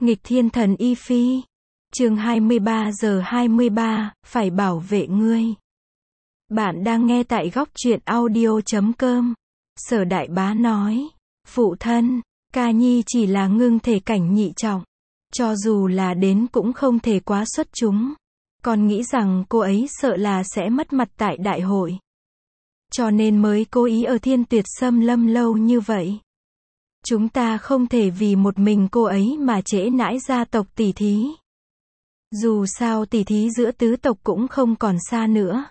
Nghịch thiên thần Y Phi. Chương 23 giờ 23, phải bảo vệ ngươi. Bạn đang nghe tại góc truyện audio.com. Sở Đại Bá nói, phụ thân, Ca Nhi chỉ là ngưng thể cảnh nhị trọng. Cho dù là đến cũng không thể quá xuất chúng. Con nghĩ rằng cô ấy sợ là sẽ mất mặt tại đại hội. Cho nên mới cố ý ở Thiên Tuyệt Xâm Lâm lâu như vậy. Chúng ta không thể vì một mình cô ấy mà trễ nãi gia tộc tỷ thí. Dù sao tỷ thí giữa tứ tộc cũng không còn xa nữa.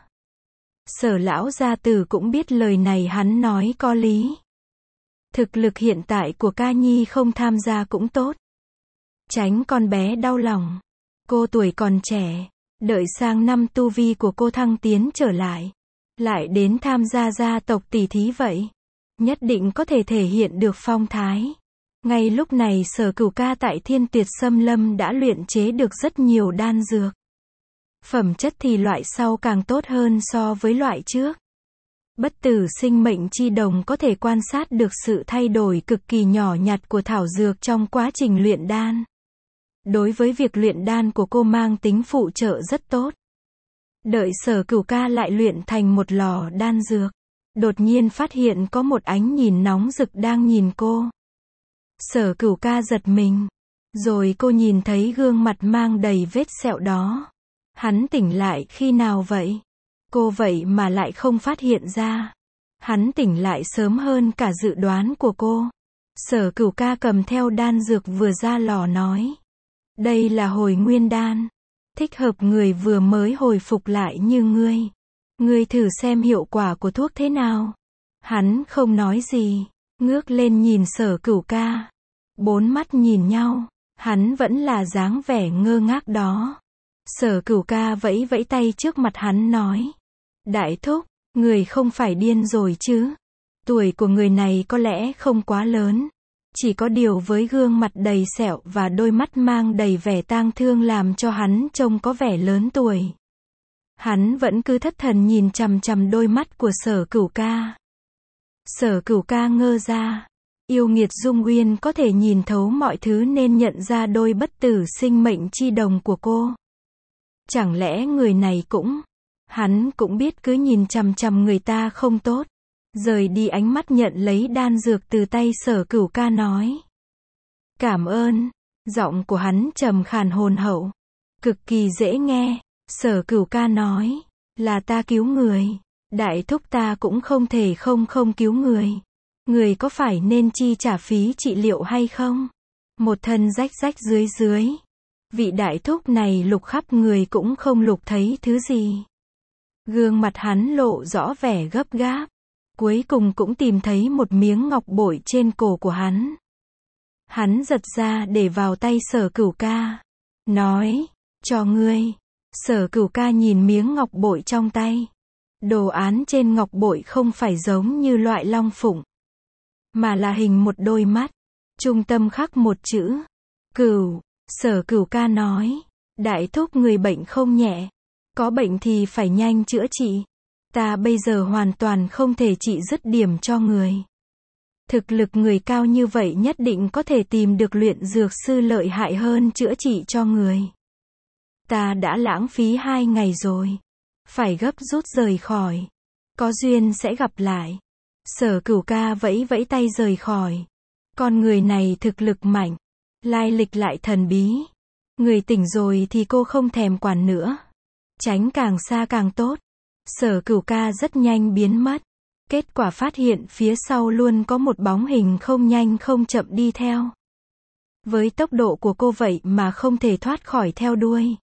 Sở lão gia tử cũng biết lời này hắn nói có lý. Thực lực hiện tại của Ca Nhi không tham gia cũng tốt. Tránh con bé đau lòng. Cô tuổi còn trẻ, đợi sang năm tu vi của cô thăng tiến trở lại đến tham gia gia tộc tỷ thí vậy. Nhất định có thể thể hiện được phong thái. Ngay lúc này Sở Cửu Ca tại Thiên Tuyệt Xâm Lâm đã luyện chế được rất nhiều đan dược. Phẩm chất thì loại sau càng tốt hơn so với loại trước. Bất tử sinh mệnh chi đồng có thể quan sát được sự thay đổi cực kỳ nhỏ nhặt của thảo dược trong quá trình luyện đan. Đối với việc luyện đan của cô mang tính phụ trợ rất tốt. Đợi Sở Cửu Ca lại luyện thành một lò đan dược. Đột nhiên phát hiện có một ánh nhìn nóng rực đang nhìn cô. Sở Cửu Ca giật mình. Rồi cô nhìn thấy gương mặt mang đầy vết sẹo đó. Hắn tỉnh lại khi nào vậy? Cô vậy mà lại không phát hiện ra. Hắn tỉnh lại sớm hơn cả dự đoán của cô. Sở Cửu Ca cầm theo đan dược vừa ra lò nói. Đây là hồi nguyên đan. Thích hợp người vừa mới hồi phục lại như ngươi. Ngươi thử xem hiệu quả của thuốc thế nào. Hắn không nói gì. Ngước lên nhìn Sở Cửu Ca. Bốn mắt nhìn nhau. Hắn vẫn là dáng vẻ ngơ ngác đó. Sở Cửu Ca vẫy vẫy tay trước mặt hắn nói. Đại thúc, người không phải điên rồi chứ. Tuổi của người này có lẽ không quá lớn. Chỉ có điều với gương mặt đầy sẹo và đôi mắt mang đầy vẻ tang thương làm cho hắn trông có vẻ lớn tuổi. Hắn vẫn cứ thất thần nhìn chằm chằm đôi mắt của Sở Cửu Ca. Sở Cửu Ca ngơ ra. Yêu nghiệt Dung Uyên có thể nhìn thấu mọi thứ nên nhận ra đôi bất tử sinh mệnh chi đồng của cô. Chẳng lẽ người này cũng... Hắn cũng biết cứ nhìn chằm chằm người ta không tốt. Rời đi ánh mắt nhận lấy đan dược từ tay Sở Cửu Ca nói. Cảm ơn. Giọng của hắn trầm khàn hồn hậu. Cực kỳ dễ nghe. Sở Cửu Ca nói. Là ta cứu người. Đại thúc ta cũng không thể không cứu người. Người có phải nên chi trả phí trị liệu hay không? Một thân rách rách dưới. Vị đại thúc này lục khắp người cũng không lục thấy thứ gì. Gương mặt hắn lộ rõ vẻ gấp gáp. Cuối cùng cũng tìm thấy một miếng ngọc bội trên cổ của hắn. Hắn giật ra để vào tay Sở Cửu Ca. Nói, cho ngươi. Sở Cửu Ca nhìn miếng ngọc bội trong tay. Đồ án trên ngọc bội không phải giống như loại long phụng. Mà là hình một đôi mắt. Trung tâm khắc một chữ. Cửu. Sở Cửu Ca nói. Đại thúc người bệnh không nhẹ. Có bệnh thì phải nhanh chữa trị. Ta bây giờ hoàn toàn không thể trị dứt điểm cho người. Thực lực người cao như vậy nhất định có thể tìm được luyện dược sư lợi hại hơn chữa trị cho người. Ta đã lãng phí 2 ngày rồi. Phải gấp rút rời khỏi. Có duyên sẽ gặp lại. Sở Cửu Ca vẫy vẫy tay rời khỏi. Con người này thực lực mạnh. Lai lịch lại thần bí. Người tỉnh rồi thì cô không thèm quản nữa. Tránh càng xa càng tốt. Sở Cửu Ca rất nhanh biến mất. Kết quả phát hiện phía sau luôn có một bóng hình không nhanh không chậm đi theo. Với tốc độ của cô vậy mà không thể thoát khỏi theo đuôi.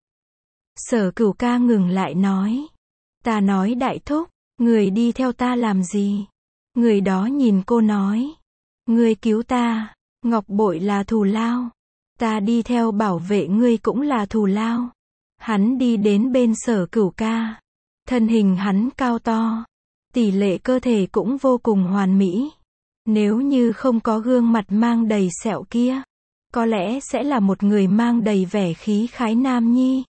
Sở Cửu Ca ngừng lại nói. Ta nói đại thúc, người đi theo ta làm gì? Người đó nhìn cô nói. Ngươi cứu ta, ngọc bội là thù lao. Ta đi theo bảo vệ ngươi cũng là thù lao. Hắn đi đến bên Sở Cửu Ca. Thân hình hắn cao to. Tỷ lệ cơ thể cũng vô cùng hoàn mỹ. Nếu như không có gương mặt mang đầy sẹo kia, có lẽ sẽ là một người mang đầy vẻ khí khái nam nhi.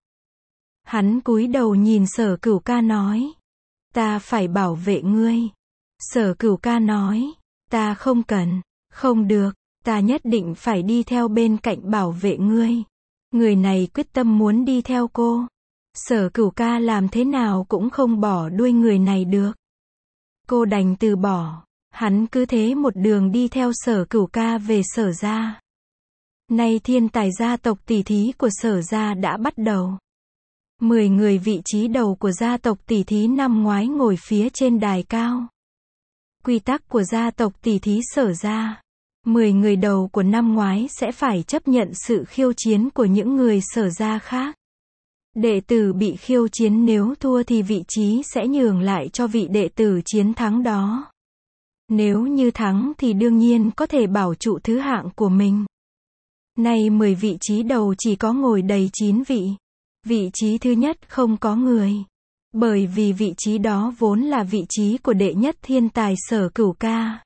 Hắn cúi đầu nhìn Sở Cửu Ca nói. Ta phải bảo vệ ngươi. Sở Cửu Ca nói. Ta không cần. Không được. Ta nhất định phải đi theo bên cạnh bảo vệ ngươi. Người này quyết tâm muốn đi theo cô. Sở Cửu ca làm thế nào cũng không bỏ đuôi người này được. Cô đành từ bỏ. Hắn cứ thế một đường đi theo Sở Cửu ca về Sở gia. Nay thiên tài gia tộc tỷ thí của Sở gia đã bắt đầu. 10 người vị trí đầu của gia tộc tỷ thí năm ngoái ngồi phía trên đài cao. Quy tắc của gia tộc tỷ thí Sở gia. 10 người đầu của năm ngoái sẽ phải chấp nhận sự khiêu chiến của những người Sở gia khác. Đệ tử bị khiêu chiến nếu thua thì vị trí sẽ nhường lại cho vị đệ tử chiến thắng đó. Nếu như thắng thì đương nhiên có thể bảo trụ thứ hạng của mình. Nay 10 vị trí đầu chỉ có ngồi đầy 9 vị. Vị trí thứ nhất không có người. Bởi vì vị trí đó vốn là vị trí của đệ nhất thiên tài Sở Cửu ca.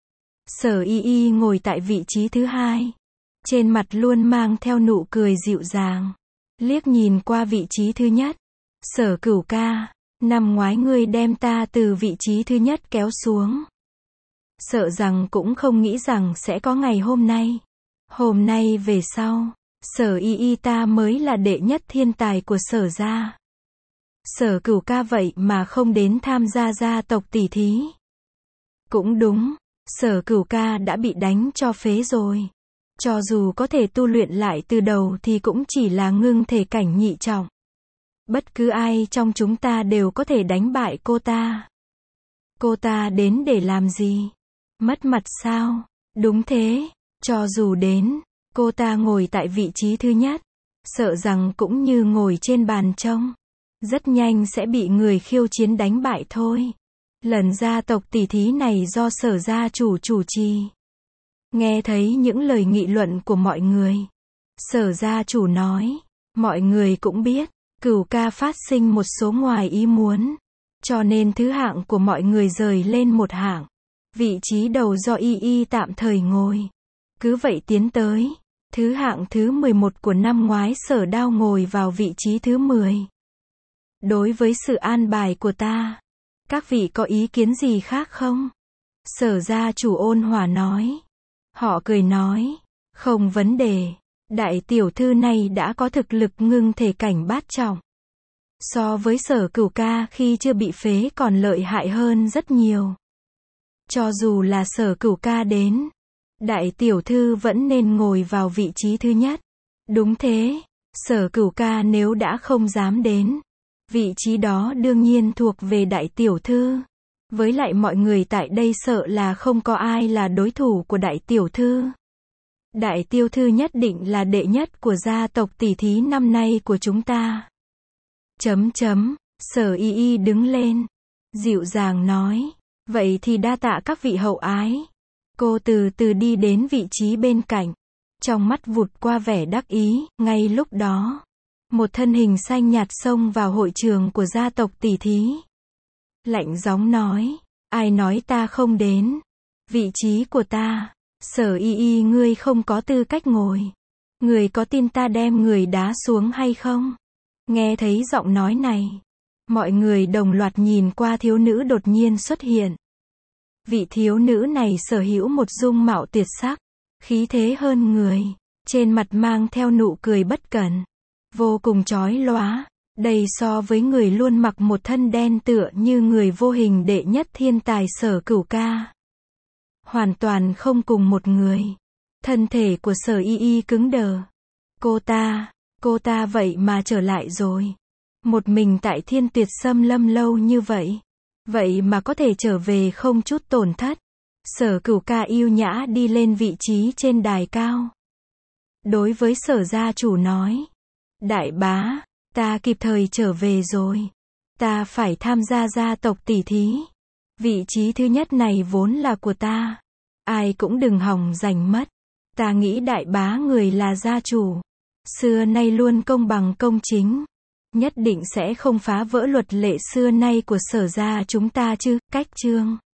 Sở Y Y ngồi tại vị trí thứ hai. Trên mặt luôn mang theo nụ cười dịu dàng. Liếc nhìn qua vị trí thứ nhất. Sở Cửu ca, năm ngoái ngươi đem ta từ vị trí thứ nhất kéo xuống. Sợ rằng cũng không nghĩ rằng sẽ có ngày hôm nay. Hôm nay về sau, Sở Y Y ta mới là đệ nhất thiên tài của Sở gia. Sở Cửu ca vậy mà không đến tham gia gia tộc tỷ thí. Cũng đúng, Sở Cửu ca đã bị đánh cho phế rồi. Cho dù có thể tu luyện lại từ đầu thì cũng chỉ là ngưng thể cảnh nhị trọng. Bất cứ ai trong chúng ta đều có thể đánh bại cô ta. Cô ta đến để làm gì? Mất mặt sao? Đúng thế, cho dù đến, cô ta ngồi tại vị trí thứ nhất, sợ rằng cũng như ngồi trên bàn trông. Rất nhanh sẽ bị người khiêu chiến đánh bại thôi. Lần gia tộc tỷ thí này do Sở gia chủ chủ trì. Nghe thấy những lời nghị luận của mọi người. Sở gia chủ nói, mọi người cũng biết, Cửu ca phát sinh một số ngoài ý muốn. Cho nên thứ hạng của mọi người rời lên một hạng. Vị trí đầu do Y Y tạm thời ngồi. Cứ vậy tiến tới. Thứ hạng thứ 11 của năm ngoái Sở Đao ngồi vào vị trí thứ 10. Đối với sự an bài của ta, các vị có ý kiến gì khác không? Sở gia chủ ôn hòa nói. Họ cười nói, không vấn đề, đại tiểu thư này đã có thực lực ngưng thể cảnh bát trọng. So với Sở Cửu ca khi chưa bị phế còn lợi hại hơn rất nhiều. Cho dù là Sở Cửu ca đến, đại tiểu thư vẫn nên ngồi vào vị trí thứ nhất. Đúng thế, Sở Cửu ca nếu đã không dám đến, vị trí đó đương nhiên thuộc về đại tiểu thư. Với lại mọi người tại đây sợ là không có ai là đối thủ của đại tiểu thư. Đại tiểu thư nhất định là đệ nhất của gia tộc tỷ thí năm nay của chúng ta. Sở Y Y đứng lên, dịu dàng nói, vậy thì đa tạ các vị hậu ái. Cô từ từ đi đến vị trí bên cạnh, trong mắt vụt qua vẻ đắc ý. Ngay lúc đó, một thân hình xanh nhạt xông vào hội trường của gia tộc tỷ thí. Lạnh giọng nói, ai nói ta không đến? Vị trí của ta, Sở Y Y ngươi không có tư cách ngồi. Người có tin ta đem người đá xuống hay không? Nghe thấy giọng nói này, mọi người đồng loạt nhìn qua thiếu nữ đột nhiên xuất hiện. Vị thiếu nữ này sở hữu một dung mạo tuyệt sắc, khí thế hơn người, trên mặt mang theo nụ cười bất cẩn, vô cùng chói lóa. Đây so với người luôn mặc một thân đen tựa như người vô hình đệ nhất thiên tài Sở Cửu ca. Hoàn toàn không cùng một người. Thân thể của Sở Y Y cứng đờ. Cô ta vậy mà trở lại rồi. Một mình tại Thiên Tuyệt Xâm Lâm lâu như vậy. Vậy mà có thể trở về không chút tổn thất. Sở Cửu ca yêu nhã đi lên vị trí trên đài cao. Đối với Sở gia chủ nói, đại bá, ta kịp thời trở về rồi. Ta phải tham gia gia tộc tỷ thí. Vị trí thứ nhất này vốn là của ta. Ai cũng đừng hòng giành mất. Ta nghĩ đại bá người là gia chủ. Xưa nay luôn công bằng công chính. Nhất định sẽ không phá vỡ luật lệ xưa nay của Sở gia chúng ta chứ. Cách chương